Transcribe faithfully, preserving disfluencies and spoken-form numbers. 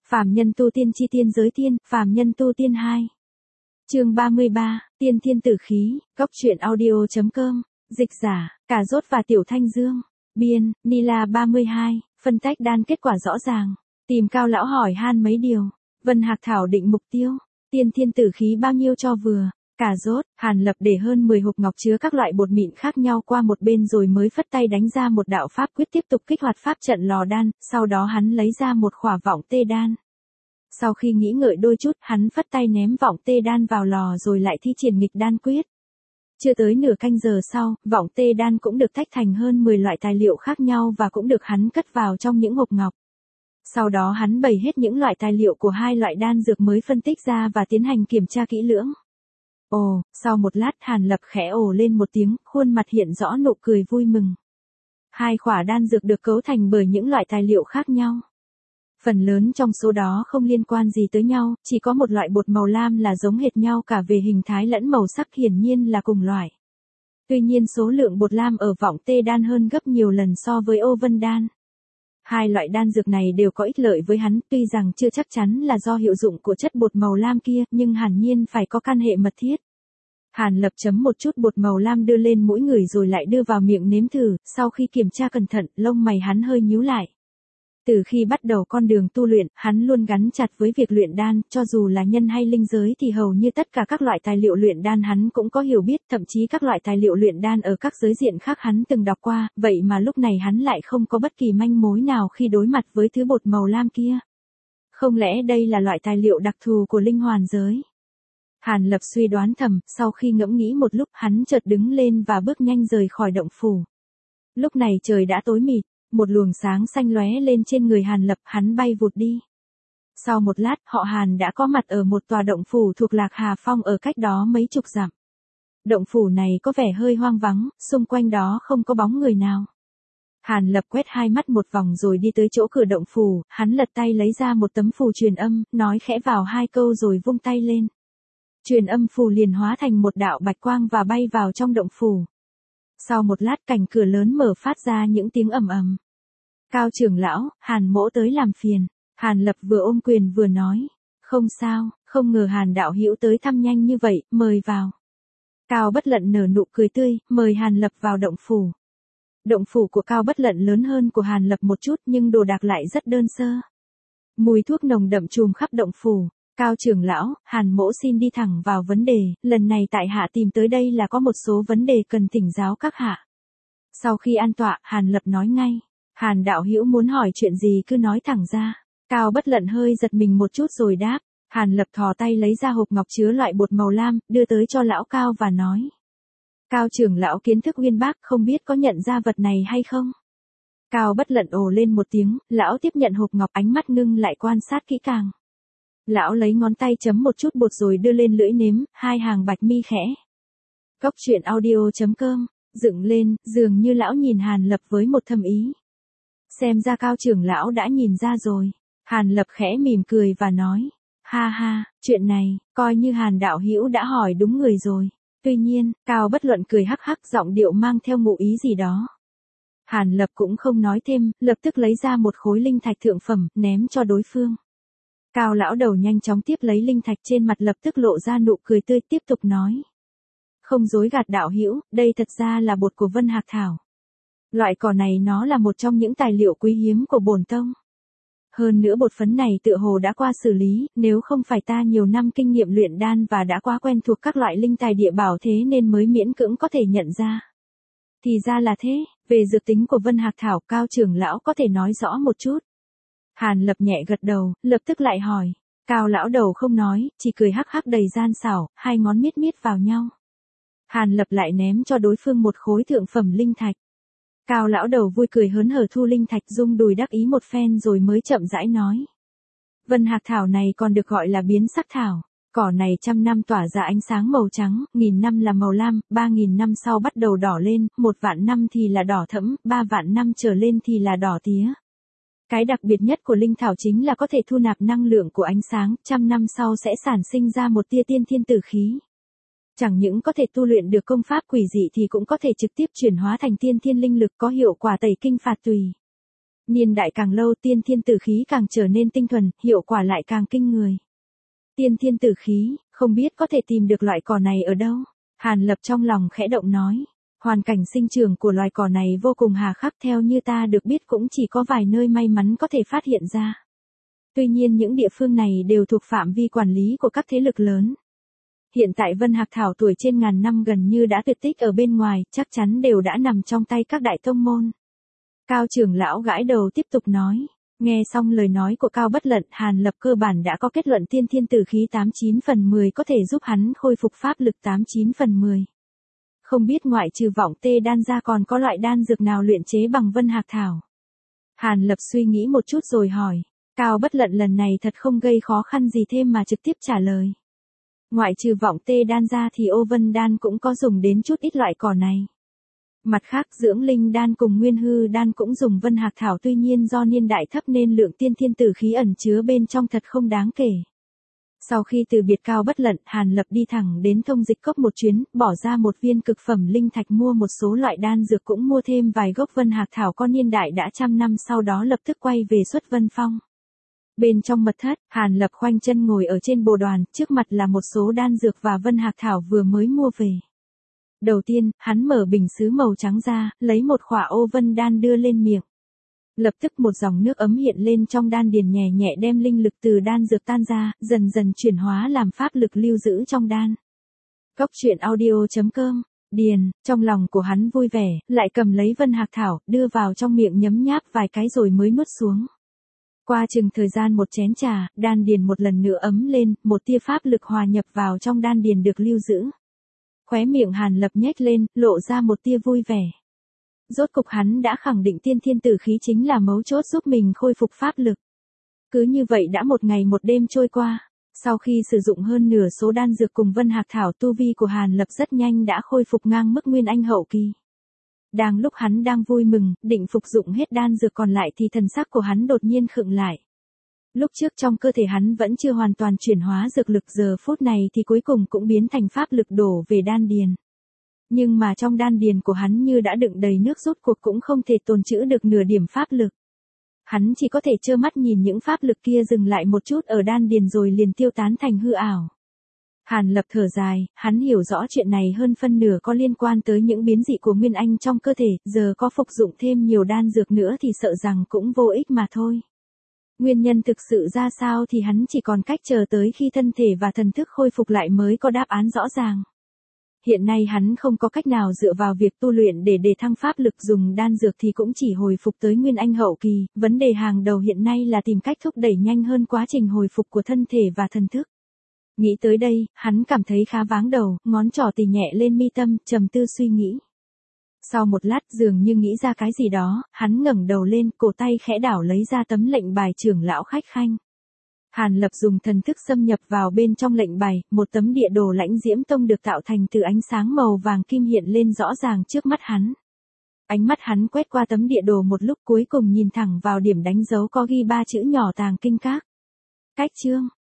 Phàm nhân tu tiên chi tiên giới tiên, phàm nhân tu tiên hai. Chương ba mươi ba, Tiên Thiên Tử Khí, Góc truyện audio chấm com, dịch giả, Cà Rốt và Tiểu Thanh Dương, biên, Nila ba mươi hai, phân tách đan kết quả rõ ràng, tìm Cao lão hỏi han mấy điều, Vân Hạc thảo định mục tiêu, Tiên Thiên Tử Khí bao nhiêu cho vừa. Cà Rốt, Hàn Lập để hơn mười hộp ngọc chứa các loại bột mịn khác nhau qua một bên rồi mới phất tay đánh ra một đạo pháp quyết tiếp tục kích hoạt pháp trận lò đan, sau đó hắn lấy ra một khỏa vọng tê đan. Sau khi nghĩ ngợi đôi chút, hắn phất tay ném vọng tê đan vào lò rồi lại thi triển nghịch đan quyết. Chưa tới nửa canh giờ sau, vọng tê đan cũng được tách thành hơn mười loại tài liệu khác nhau và cũng được hắn cất vào trong những hộp ngọc. Sau đó hắn bày hết những loại tài liệu của hai loại đan dược mới phân tích ra và tiến hành kiểm tra kỹ lưỡng. Ồ, sau một lát Hàn Lập khẽ ồ lên một tiếng, khuôn mặt hiện rõ nụ cười vui mừng. Hai khỏa đan dược được cấu thành bởi những loại tài liệu khác nhau. Phần lớn trong số đó không liên quan gì tới nhau, chỉ có một loại bột màu lam là giống hệt nhau cả về hình thái lẫn màu sắc, hiển nhiên là cùng loại. Tuy nhiên số lượng bột lam ở vọng tê đan hơn gấp nhiều lần so với ô vân đan. Hai loại đan dược này đều có ích lợi với hắn, tuy rằng chưa chắc chắn là do hiệu dụng của chất bột màu lam kia, nhưng hẳn nhiên phải có căn hệ mật thiết. Hàn Lập chấm một chút bột màu lam đưa lên mũi người rồi lại đưa vào miệng nếm thử, sau khi kiểm tra cẩn thận, lông mày hắn hơi nhíu lại. Từ khi bắt đầu con đường tu luyện, hắn luôn gắn chặt với việc luyện đan, cho dù là nhân hay linh giới thì hầu như tất cả các loại tài liệu luyện đan hắn cũng có hiểu biết, thậm chí các loại tài liệu luyện đan ở các giới diện khác hắn từng đọc qua, vậy mà lúc này hắn lại không có bất kỳ manh mối nào khi đối mặt với thứ bột màu lam kia. Không lẽ đây là loại tài liệu đặc thù của linh hoàn giới? Hàn Lập suy đoán thầm, sau khi ngẫm nghĩ một lúc hắn chợt đứng lên và bước nhanh rời khỏi động phủ. Lúc này trời đã tối mịt. Một luồng sáng xanh lóe lên trên người Hàn Lập, hắn bay vụt đi. Sau một lát, họ Hàn đã có mặt ở một tòa động phủ thuộc Lạc Hà Phong ở cách đó mấy chục dặm. Động phủ này có vẻ hơi hoang vắng, xung quanh đó không có bóng người nào. Hàn Lập quét hai mắt một vòng rồi đi tới chỗ cửa động phủ, hắn lật tay lấy ra một tấm phù truyền âm, nói khẽ vào hai câu rồi vung tay lên. Truyền âm phù liền hóa thành một đạo bạch quang và bay vào trong động phủ. Sau một lát cảnh cửa lớn mở phát ra những tiếng ầm ầm. Cao trưởng lão, Hàn mỗ tới làm phiền. Hàn Lập vừa ôm quyền vừa nói. Không sao, không ngờ Hàn đạo hữu tới thăm nhanh như vậy, mời vào. Cao Bất Lận nở nụ cười tươi, mời Hàn Lập vào động phủ. Động phủ của Cao Bất Lận lớn hơn của Hàn Lập một chút nhưng đồ đạc lại rất đơn sơ. Mùi thuốc nồng đậm trùm khắp động phủ. Cao trưởng lão, Hàn mỗ xin đi thẳng vào vấn đề, lần này tại hạ tìm tới đây là có một số vấn đề cần thỉnh giáo các hạ. Sau khi an tọa, Hàn Lập nói ngay, Hàn đạo hữu muốn hỏi chuyện gì cứ nói thẳng ra. Cao Bất Lận hơi giật mình một chút rồi đáp, Hàn Lập thò tay lấy ra hộp ngọc chứa loại bột màu lam, đưa tới cho lão Cao và nói. Cao trưởng lão kiến thức uyên bác, không biết có nhận ra vật này hay không? Cao Bất Lận ồ lên một tiếng, lão tiếp nhận hộp ngọc, ánh mắt ngưng lại quan sát kỹ càng. Lão lấy ngón tay chấm một chút bột rồi đưa lên lưỡi nếm, hai hàng bạch mi khẽ. Góc truyện audio chấm com, dựng lên, dường như lão nhìn Hàn Lập với một thâm ý. Xem ra Cao trưởng lão đã nhìn ra rồi. Hàn Lập khẽ mỉm cười và nói, ha ha, chuyện này, coi như Hàn đạo hữu đã hỏi đúng người rồi. Tuy nhiên, Cao Bất Luận cười hắc hắc, giọng điệu mang theo ngụ ý gì đó. Hàn Lập cũng không nói thêm, lập tức lấy ra một khối linh thạch thượng phẩm, ném cho đối phương. Cao lão đầu nhanh chóng tiếp lấy linh thạch, trên mặt lập tức lộ ra nụ cười tươi, tiếp tục nói. Không dối gạt đạo hữu, đây thật ra là bột của Vân Hạc Thảo. Loại cỏ này nó là một trong những tài liệu quý hiếm của bổn tông. Hơn nữa bột phấn này tựa hồ đã qua xử lý, nếu không phải ta nhiều năm kinh nghiệm luyện đan và đã quá quen thuộc các loại linh tài địa bảo thế nên mới miễn cưỡng có thể nhận ra. Thì ra là thế, về dược tính của Vân Hạc Thảo, Cao trưởng lão có thể nói rõ một chút. Hàn Lập nhẹ gật đầu, lập tức lại hỏi. Cao lão đầu không nói, chỉ cười hắc hắc đầy gian xảo, hai ngón miết miết vào nhau. Hàn Lập lại ném cho đối phương một khối thượng phẩm linh thạch. Cao lão đầu vui cười hớn hở thu linh thạch, rung đùi đắc ý một phen rồi mới chậm rãi nói. Vân Hạc Thảo này còn được gọi là biến sắc thảo. Cỏ này trăm năm tỏa ra ánh sáng màu trắng, nghìn năm là màu lam, ba nghìn năm sau bắt đầu đỏ lên, một vạn năm thì là đỏ thẫm, ba vạn năm trở lên thì là đỏ tía. Cái đặc biệt nhất của linh thảo chính là có thể thu nạp năng lượng của ánh sáng, trăm năm sau sẽ sản sinh ra một tia tiên thiên tử khí. Chẳng những có thể tu luyện được công pháp quỷ dị thì cũng có thể trực tiếp chuyển hóa thành tiên thiên linh lực, có hiệu quả tẩy kinh phạt tùy. Niên đại càng lâu tiên thiên tử khí càng trở nên tinh thuần, hiệu quả lại càng kinh người. Tiên thiên tử khí, không biết có thể tìm được loại cỏ này ở đâu? Hàn Lập trong lòng khẽ động nói. Hoàn cảnh sinh trưởng của loài cỏ này vô cùng hà khắc, theo như ta được biết cũng chỉ có vài nơi may mắn có thể phát hiện ra. Tuy nhiên những địa phương này đều thuộc phạm vi quản lý của các thế lực lớn. Hiện tại Vân Hạc Thảo tuổi trên ngàn năm gần như đã tuyệt tích ở bên ngoài, chắc chắn đều đã nằm trong tay các đại tông môn. Cao trưởng lão gãi đầu tiếp tục nói. Nghe xong lời nói của Cao Bất Lận, Hàn Lập cơ bản đã có kết luận tiên thiên tử khí tám chín phần mười có thể giúp hắn khôi phục pháp lực tám chín phần mười. Không biết ngoại trừ vọng tê đan ra còn có loại đan dược nào luyện chế bằng Vân Hạc Thảo. Hàn Lập suy nghĩ một chút rồi hỏi. Cao Bất Lận lần này thật không gây khó khăn gì thêm mà trực tiếp trả lời. Ngoại trừ vọng tê đan ra thì ô vân đan cũng có dùng đến chút ít loại cỏ này. Mặt khác dưỡng linh đan cùng nguyên hư đan cũng dùng Vân Hạc Thảo, tuy nhiên do niên đại thấp nên lượng tiên thiên tử khí ẩn chứa bên trong thật không đáng kể. Sau khi từ biệt Cao Bất Lận, Hàn Lập đi thẳng đến Thông Dịch Cốc một chuyến, bỏ ra một viên cực phẩm linh thạch mua một số loại đan dược, cũng mua thêm vài gốc Vân Hạc Thảo có niên đại đã trăm năm, sau đó lập tức quay về Xuất Vân Phong. Bên trong mật thất, Hàn Lập khoanh chân ngồi ở trên bồ đoàn, trước mặt là một số đan dược và Vân Hạc Thảo vừa mới mua về. Đầu tiên, hắn mở bình sứ màu trắng ra, lấy một khỏa ô vân đan đưa lên miệng. Lập tức một dòng nước ấm hiện lên trong đan điền, nhẹ nhẹ đem linh lực từ đan dược tan ra, dần dần chuyển hóa làm pháp lực lưu giữ trong đan. Cốc truyện audio chấm com, điền, trong lòng của hắn vui vẻ, lại cầm lấy Vân Hạc Thảo, đưa vào trong miệng nhấm nháp vài cái rồi mới nuốt xuống. Qua chừng thời gian một chén trà, đan điền một lần nữa ấm lên, một tia pháp lực hòa nhập vào trong đan điền được lưu giữ. Khóe miệng Hàn Lập nhếch lên, lộ ra một tia vui vẻ. Rốt cục hắn đã khẳng định tiên thiên tử khí chính là mấu chốt giúp mình khôi phục pháp lực. Cứ như vậy đã một ngày một đêm trôi qua, sau khi sử dụng hơn nửa số đan dược cùng Vân Hạc Thảo, tu vi của Hàn Lập rất nhanh đã khôi phục ngang mức Nguyên Anh hậu kỳ. Đang lúc hắn đang vui mừng, định phục dụng hết đan dược còn lại thì thần sắc của hắn đột nhiên khựng lại. Lúc trước trong cơ thể hắn vẫn chưa hoàn toàn chuyển hóa dược lực, giờ phút này thì cuối cùng cũng biến thành pháp lực đổ về đan điền. Nhưng mà trong đan điền của hắn như đã đựng đầy nước, rốt cuộc cũng không thể tồn trữ được nửa điểm pháp lực. Hắn chỉ có thể trơ mắt nhìn những pháp lực kia dừng lại một chút ở đan điền rồi liền tiêu tán thành hư ảo. Hàn Lập thở dài, hắn hiểu rõ chuyện này hơn phân nửa có liên quan tới những biến dị của Nguyên Anh trong cơ thể, giờ có phục dụng thêm nhiều đan dược nữa thì sợ rằng cũng vô ích mà thôi. Nguyên nhân thực sự ra sao thì hắn chỉ còn cách chờ tới khi thân thể và thần thức khôi phục lại mới có đáp án rõ ràng. Hiện nay hắn không có cách nào dựa vào việc tu luyện để đề thăng pháp lực, dùng đan dược thì cũng chỉ hồi phục tới Nguyên Anh hậu kỳ, vấn đề hàng đầu hiện nay là tìm cách thúc đẩy nhanh hơn quá trình hồi phục của thân thể và thần thức. Nghĩ tới đây, hắn cảm thấy khá váng đầu, ngón trỏ tì nhẹ lên mi tâm, trầm tư suy nghĩ. Sau một lát dường như nghĩ ra cái gì đó, hắn ngẩng đầu lên, cổ tay khẽ đảo lấy ra tấm lệnh bài trưởng lão khách khanh. Hàn Lập dùng thần thức xâm nhập vào bên trong lệnh bài, một tấm địa đồ Lãnh Diễm Tông được tạo thành từ ánh sáng màu vàng kim hiện lên rõ ràng trước mắt hắn. Ánh mắt hắn quét qua tấm địa đồ một lúc, cuối cùng nhìn thẳng vào điểm đánh dấu có ghi ba chữ nhỏ Tàng Kinh Các. Cách chương,